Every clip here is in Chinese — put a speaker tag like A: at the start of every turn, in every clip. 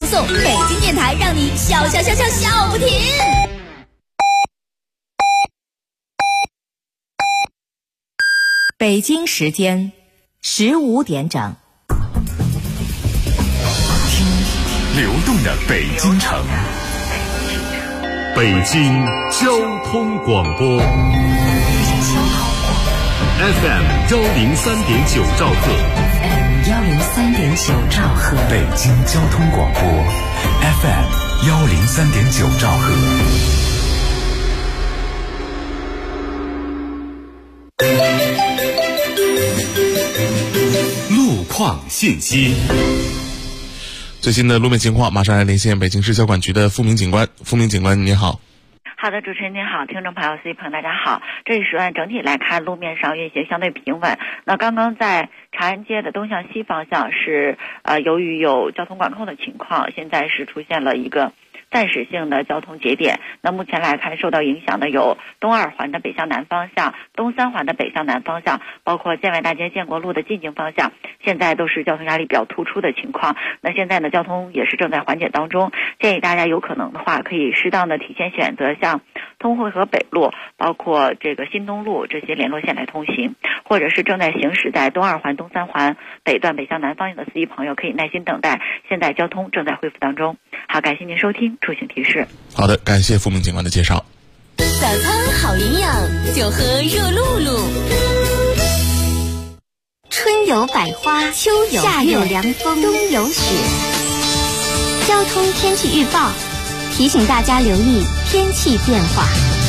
A: 送，北京电台让你笑笑笑笑笑不停。
B: 北京时间15点整，
C: 听流动的北京城，北京交通广播 FM 103.9兆赫
B: 103.9兆赫，
C: 北京交通广播 FM 103.9兆赫。路况信息，
D: 最新的路面情况，马上来连线北京市交管局的付明警官。付明警官，你好。
E: 好的，主持人您好，听众朋友、司机朋友大家好。这一时段整体来看，路面上运行相对平稳。那刚刚在长安街的东向西方向是由于有交通管控的情况，现在是出现了一个暂时性的交通节点。那目前来看，受到影响的有东二环的北向南方向、东三环的北向南方向，包括建外大街建国路的进京方向，现在都是交通压力比较突出的情况。那现在呢，交通也是正在缓解当中，建议大家有可能的话，可以适当的提前选择像通惠河北路，包括这个新东路这些联络线来通行，或者是正在行驶在东二环、东三环北段北向南方向的司机朋友，可以耐心等待，现在交通正在恢复当中。好，感谢您收听出行提示。
D: 好的，感谢付明警官的介绍。
A: 早餐好营养，就喝热露露。春有百花，秋有夏有凉风，冬有雪。交通天气预报提醒大家留意天气变化。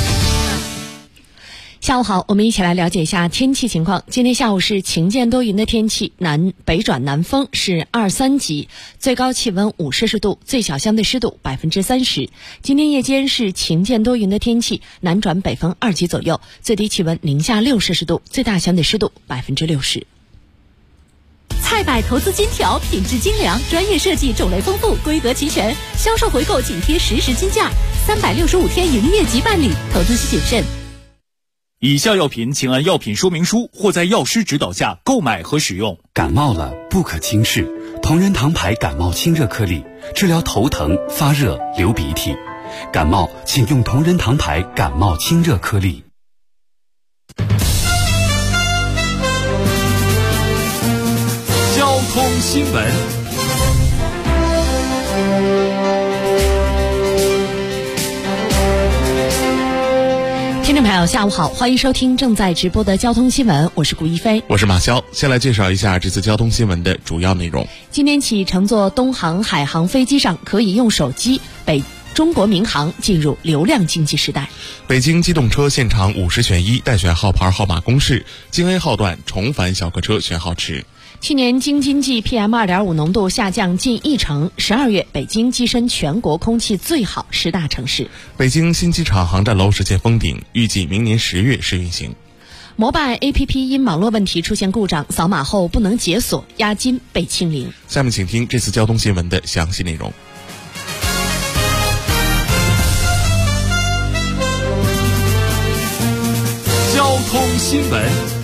F: 下午好，我们一起来了解一下天气情况。今天下午是晴间多云的天气，北转南风是2、3级，最高气温5摄氏度，最小相对湿度30%。今天夜间是晴间多云的天气，南转北风2级左右，最低气温零下6摄氏度，最大相对湿度60%。
G: 菜百投资金条，品质精良，专业设计，种类丰富，规格齐全，销售回购紧贴实时金价，365天营业即办理，投资需谨慎。
H: 以下药品请按药品说明书或在药师指导下购买和使用。
C: 感冒了不可轻视，同仁堂牌感冒清热颗粒，治疗头疼、发热、流鼻涕。感冒请用同仁堂牌感冒清热颗粒。
H: 交通新闻。
F: 听众朋友下午好，欢迎收听正在直播的交通新闻，我是顾一飞，
D: 我是马潇。先来介绍一下这次交通新闻的主要内容。
F: 今天起，乘坐东航、海航飞机上可以用手机，中国民航进入流量经济时代。
D: 北京机动车现场50选1待选号牌号码公示，京 A 号段重返小客车选号池。
F: 去年京津冀 PM2.5 浓度下降近1成，12月北京跻身全国空气最好10大城市。
D: 北京新机场航站楼实现封顶，预计明年10月试运行。
F: 摩拜 APP 因网络问题出现故障，扫码后不能解锁，押金被清零。
D: 下面请听这次交通新闻的详细内容。
H: 交通新闻。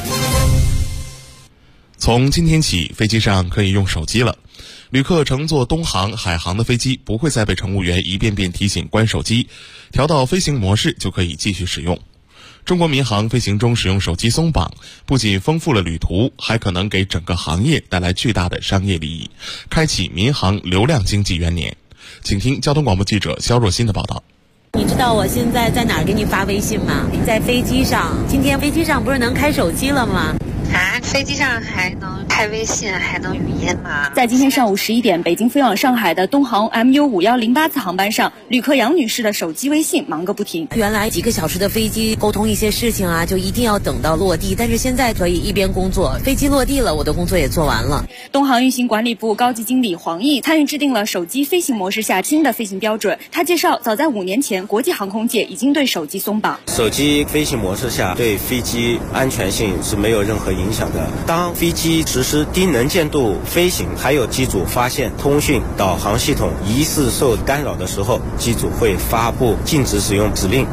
D: 从今天起，飞机上可以用手机了。旅客乘坐东航、海航的飞机，不会再被乘务员一遍遍提醒关手机，调到飞行模式就可以继续使用。中国民航飞行中使用手机松绑，不仅丰富了旅途，还可能给整个行业带来巨大的商业利益，开启民航流量经济元年。请听交通广播记者肖若欣的报道。
I: 你知道我现在在哪儿给你发微信吗？在飞机上。今天飞机上不是能开手机了吗？
J: 啊，飞机上还能开微信，还能语音吗？
K: 在今天上午11点，北京飞往上海的东航 MU5108次航班上，旅客杨女士的手机微信忙个不停。
I: 原来几个小时的飞机沟通一些事情啊，就一定要等到落地，但是现在可以一边工作，飞机落地了，我的工作也做完了。
K: 东航运行管理部高级经理黄毅参与制定了手机飞行模式下新的飞行标准。他介绍，早在5年前，国际航空界已经对手机松绑。
L: 手机飞行模式下，对飞机安全性是没有任何影响的。当飞机实施低能见度飞行，还有机组发现通讯导航系统疑似受干扰的时候，机组会发布禁止使用指令。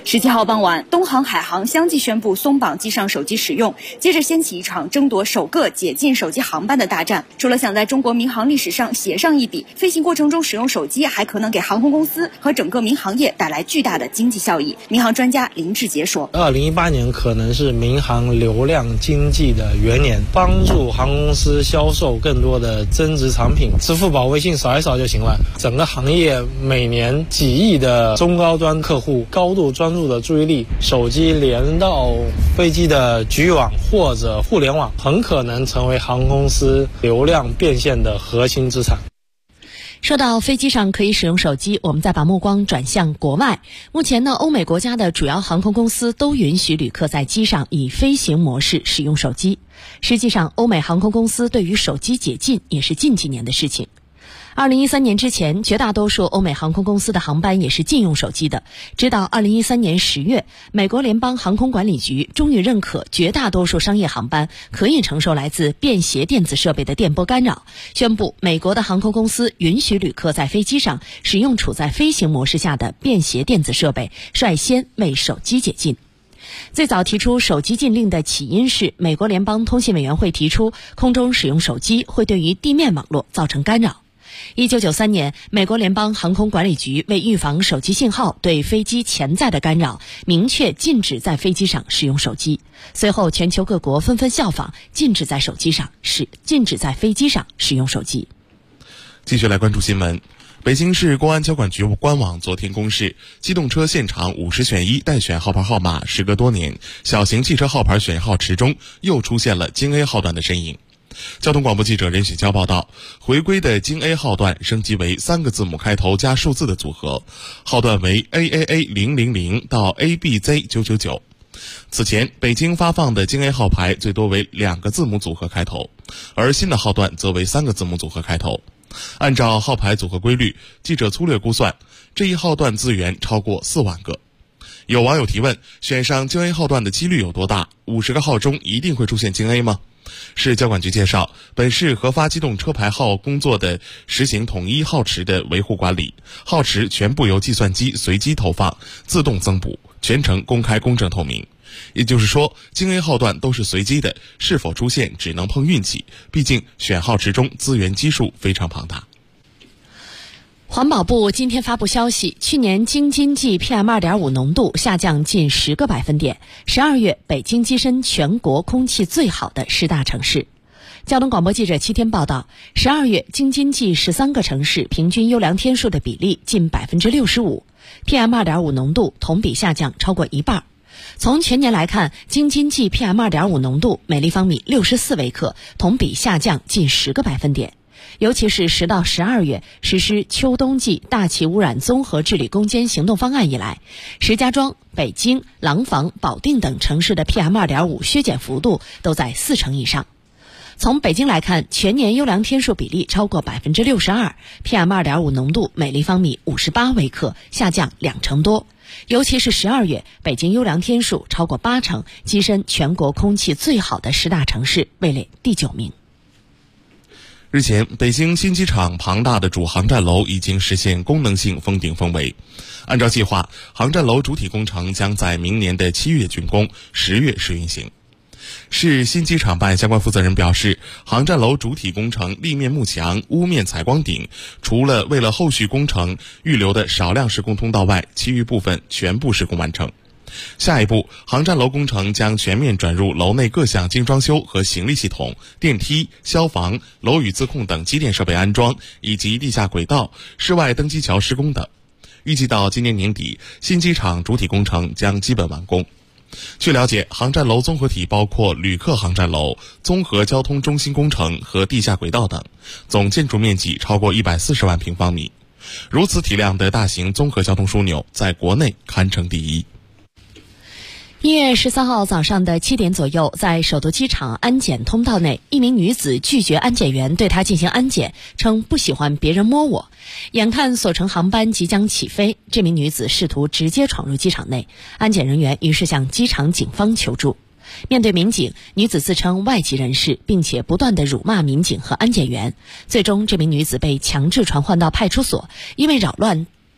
K: 17号傍晚，东航、海航相继宣布松绑机上手机使用，接着掀起一场争夺首个解禁手机航班的大战。除了想在中国民航历史上写上一笔，飞行过程中使用手机还可能给航空公司和整个民航业带来巨大的经济效益。民航专家林志杰说
M: ，2018年可能是民航流量经济的元年，帮助航空公司销售更多的增值产品，支付宝、微信扫一扫就行了。整个行业每年几亿的中高端客户高度专注的注意力，手机连到飞机的局域网或者互联网，很可能成为航空公司流量变现的核心资产。
F: 说到飞机上可以使用手机，我们再把目光转向国外。目前呢，欧美国家的主要航空公司都允许旅客在机上以飞行模式使用手机。实际上，欧美航空公司对于手机解禁也是近几年的事情。2013年之前，绝大多数欧美航空公司的航班也是禁用手机的。直到2013年10月，美国联邦航空管理局终于认可绝大多数商业航班可以承受来自便携电子设备的电波干扰，宣布美国的航空公司允许旅客在飞机上使用处在飞行模式下的便携电子设备，率先为手机解禁。最早提出手机禁令的起因是美国联邦通信委员会提出，空中使用手机会对于地面网络造成干扰。1993年，美国联邦航空管理局为预防手机信号对飞机潜在的干扰，明确禁止在飞机上使用手机。随后，全球各国纷纷效仿，禁止在飞机上使用手机。
D: 继续来关注新闻。北京市公安交管局官网昨天公示，机动车现场50选1待选号牌号码时隔多年，小型汽车号牌选号池中又出现了京 A 号段的身影。交通广播记者任雪娇报道，回归的京 A 号段升级为3个字母开头加数字的组合，号段为 AAA000 到 ABZ999。此前北京发放的京 A 号牌最多为2个字母组合开头，而新的号段则为3个字母组合开头。按照号牌组合规律，记者粗略估算，这一号段资源超过4万个。有网友提问，选上京 A 号段的几率有多大？50个号中一定会出现京 A 吗？市交管局介绍，本市核发机动车牌号工作的实行统一号池的维护管理，号池全部由计算机随机投放，自动增补，全程公开公正透明。也就是说，京 A 号段都是随机的，是否出现只能碰运气，毕竟选号池中资源基数非常庞大。
F: 环保部今天发布消息，去年京津冀 PM2.5 浓度下降近10个百分点，12月北京跻身全国空气最好的10大城市。交通广播记者7天报道，12月京津冀13个城市平均优良天数的比例近 65%， PM2.5 浓度同比下降超过一半。从全年来看，京津冀 PM2.5 浓度每立方米64微克，同比下降近10个百分点。尤其是10到12月实施秋冬季大气污染综合治理攻坚行动方案以来，石家庄、北京、廊坊、保定等城市的 PM2.5 削减幅度都在4成以上。从北京来看，全年优良天数比例超过 62%， PM2.5 浓度每立方米58微克，下降2成多。尤其是12月，北京优良天数超过8成，跻身全国空气最好的10大城市，位列第9名。
D: 日前，北京新机场庞大的主航站楼已经实现功能性封顶封围。按照计划，航站楼主体工程将在明年的7月竣工，10月试运行。市新机场办相关负责人表示，航站楼主体工程立面幕墙、屋面采光顶，除了为了后续工程预留的少量施工通道外，其余部分全部施工完成。下一步，航站楼工程将全面转入楼内各项精装修和行李系统、电梯、消防、楼宇自控等机电设备安装，以及地下轨道、室外登机桥施工等。预计到今年年底，新机场主体工程将基本完工。据了解，航站楼综合体包括旅客航站楼、综合交通中心工程和地下轨道等，总建筑面积超过140万平方米。如此体量的大型综合交通枢纽，在国内堪称第一。
F: 1月13号早上的7点左右，在首都机场安检通道内，一名女子拒绝安检员对她进行安检，称不喜欢别人摸我。眼看所乘航班即将起飞，这名女子试图直接闯入机场内，安检人员于是向机场警方求助。面对民警，女子自称外籍人士，并且不断地辱骂民警和安检员。最终，这名女子被强制传唤到派出所，因为扰乱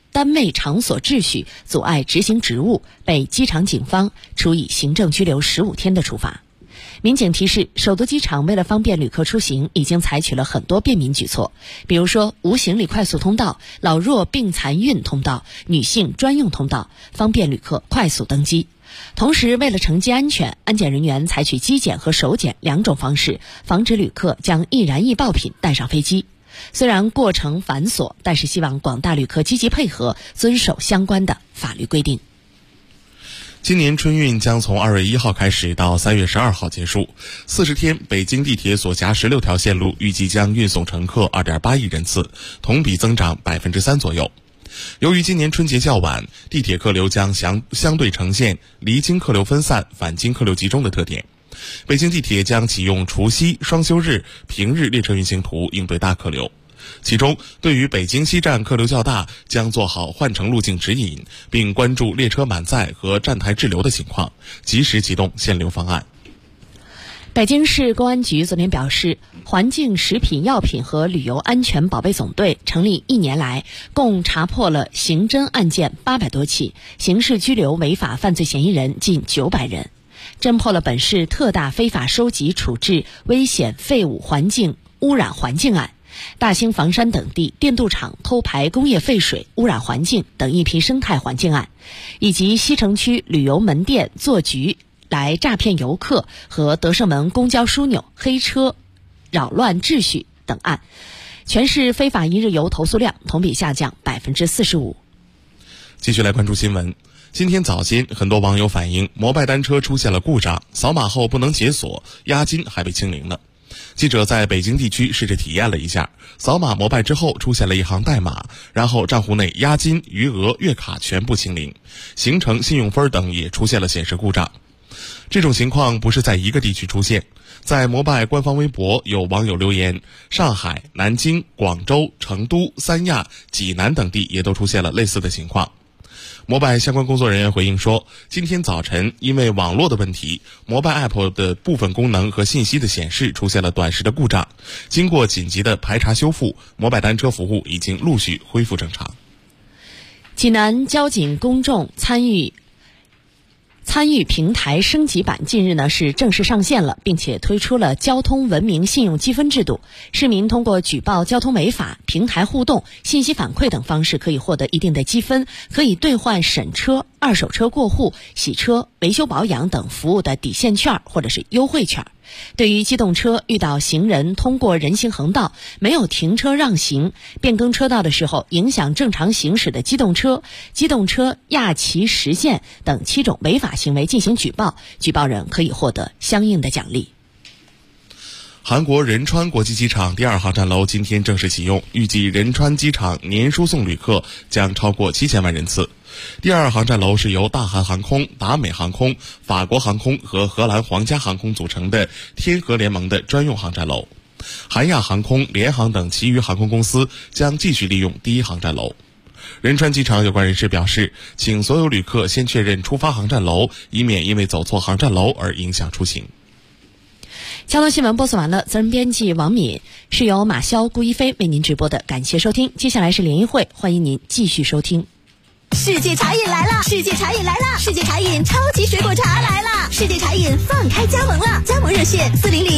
F: 单位场所秩序，阻碍执行职务，被机场警方处以行政拘留15天的处罚。民警提示，首都机场为了方便旅客出行，已经采取了很多便民举措，比如说无行李快速通道、老弱病残孕通道、女性专用通道，方便旅客快速登机。同时，为了乘机安全，安检人员采取机检和手检2种方式，防止旅客将易燃易爆品带上飞机。虽然过程繁琐，但是希望广大旅客积极配合，遵守相关的法律规定。
D: 今年春运将从2月1号开始到3月12号结束，40天，北京地铁所辖16条线路预计将运送乘客2.8亿人次，同比增长3%左右。由于今年春节较晚，地铁客流将相对呈现离京客流分散、返京客流集中的特点。北京地铁将启用除夕、双休日、平日列车运行图，应对大客流。其中，对于北京西站客流较大，将做好换乘路径指引，并关注列车满载和站台滞留的情况，及时启动限流方案。
F: 北京市公安局昨天表示，环境、食品药品和旅游安全保卫总队成立1年来，共查破了刑侦案件800多起，刑事拘留违法犯罪嫌疑人近900人，侦破了本市特大非法收集处置危险废物环境污染环境案，大兴房山等地电镀厂偷排工业废水污染环境等一批生态环境案，以及西城区旅游门店做局来诈骗游客和德胜门公交枢纽黑车扰乱秩序等案，全市非法一日游投诉量同比下降45%。
D: 继续来关注新闻。今天早间，很多网友反映摩拜单车出现了故障，扫码后不能解锁，押金还被清零了。记者在北京地区试着体验了一下，扫码摩拜之后出现了一行代码，然后账户内押金、余额、月卡全部清零，行程、信用分等也出现了显示故障。这种情况不是在一个地区出现，在摩拜官方微博有网友留言，上海、南京、广州、成都、三亚、济南等地也都出现了类似的情况。摩拜相关工作人员回应说，今天早晨因为网络的问题，摩拜 App 的部分功能和信息的显示出现了短时的故障，经过紧急的排查修复，摩拜单车服务已经陆续恢复正常。
F: 济南交警公众参与平台升级版近日是正式上线了，并且推出了交通文明信用积分制度。市民通过举报交通违法、平台互动、信息反馈等方式，可以获得一定的积分，可以兑换审车、二手车过户、洗车、维修保养等服务的抵现券或者是优惠券。对于机动车遇到行人通过人行横道没有停车让行、变更车道的时候影响正常行驶的机动车压骑实线等7种违法行为进行举报，举报人可以获得相应的奖励。
D: 韩国仁川国际机场第2航站楼今天正式启用，预计仁川机场年输送旅客将超过7000万人次。第2航站楼是由大韩航空、达美航空、法国航空和荷兰皇家航空组成的天河联盟的专用航站楼。韩亚航空、联航等其余航空公司将继续利用第1航站楼。仁川机场有关人士表示，请所有旅客先确认出发航站楼，以免因为走错航站楼而影响出行。
F: 交通新闻播送完了，责任编辑王敏，是由马潇、顾一飞为您直播的，感谢收听。接下来是联谊会，欢迎您继续收听。
N: 世界茶饮来了！世界茶饮来了！世界茶饮超级水果茶来了！世界茶饮放开加盟了，加盟热线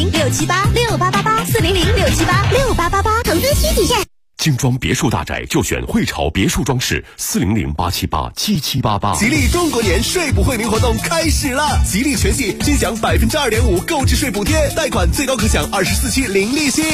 N: 400-678-6888，400-678-6888，投资需体验。
O: 精装别墅大宅就选汇潮别墅装饰，400-878-7788。
P: 吉利中国年税不惠民活动开始了，吉利全系均享2.5%购置税补贴，贷款最高可享24期零利息。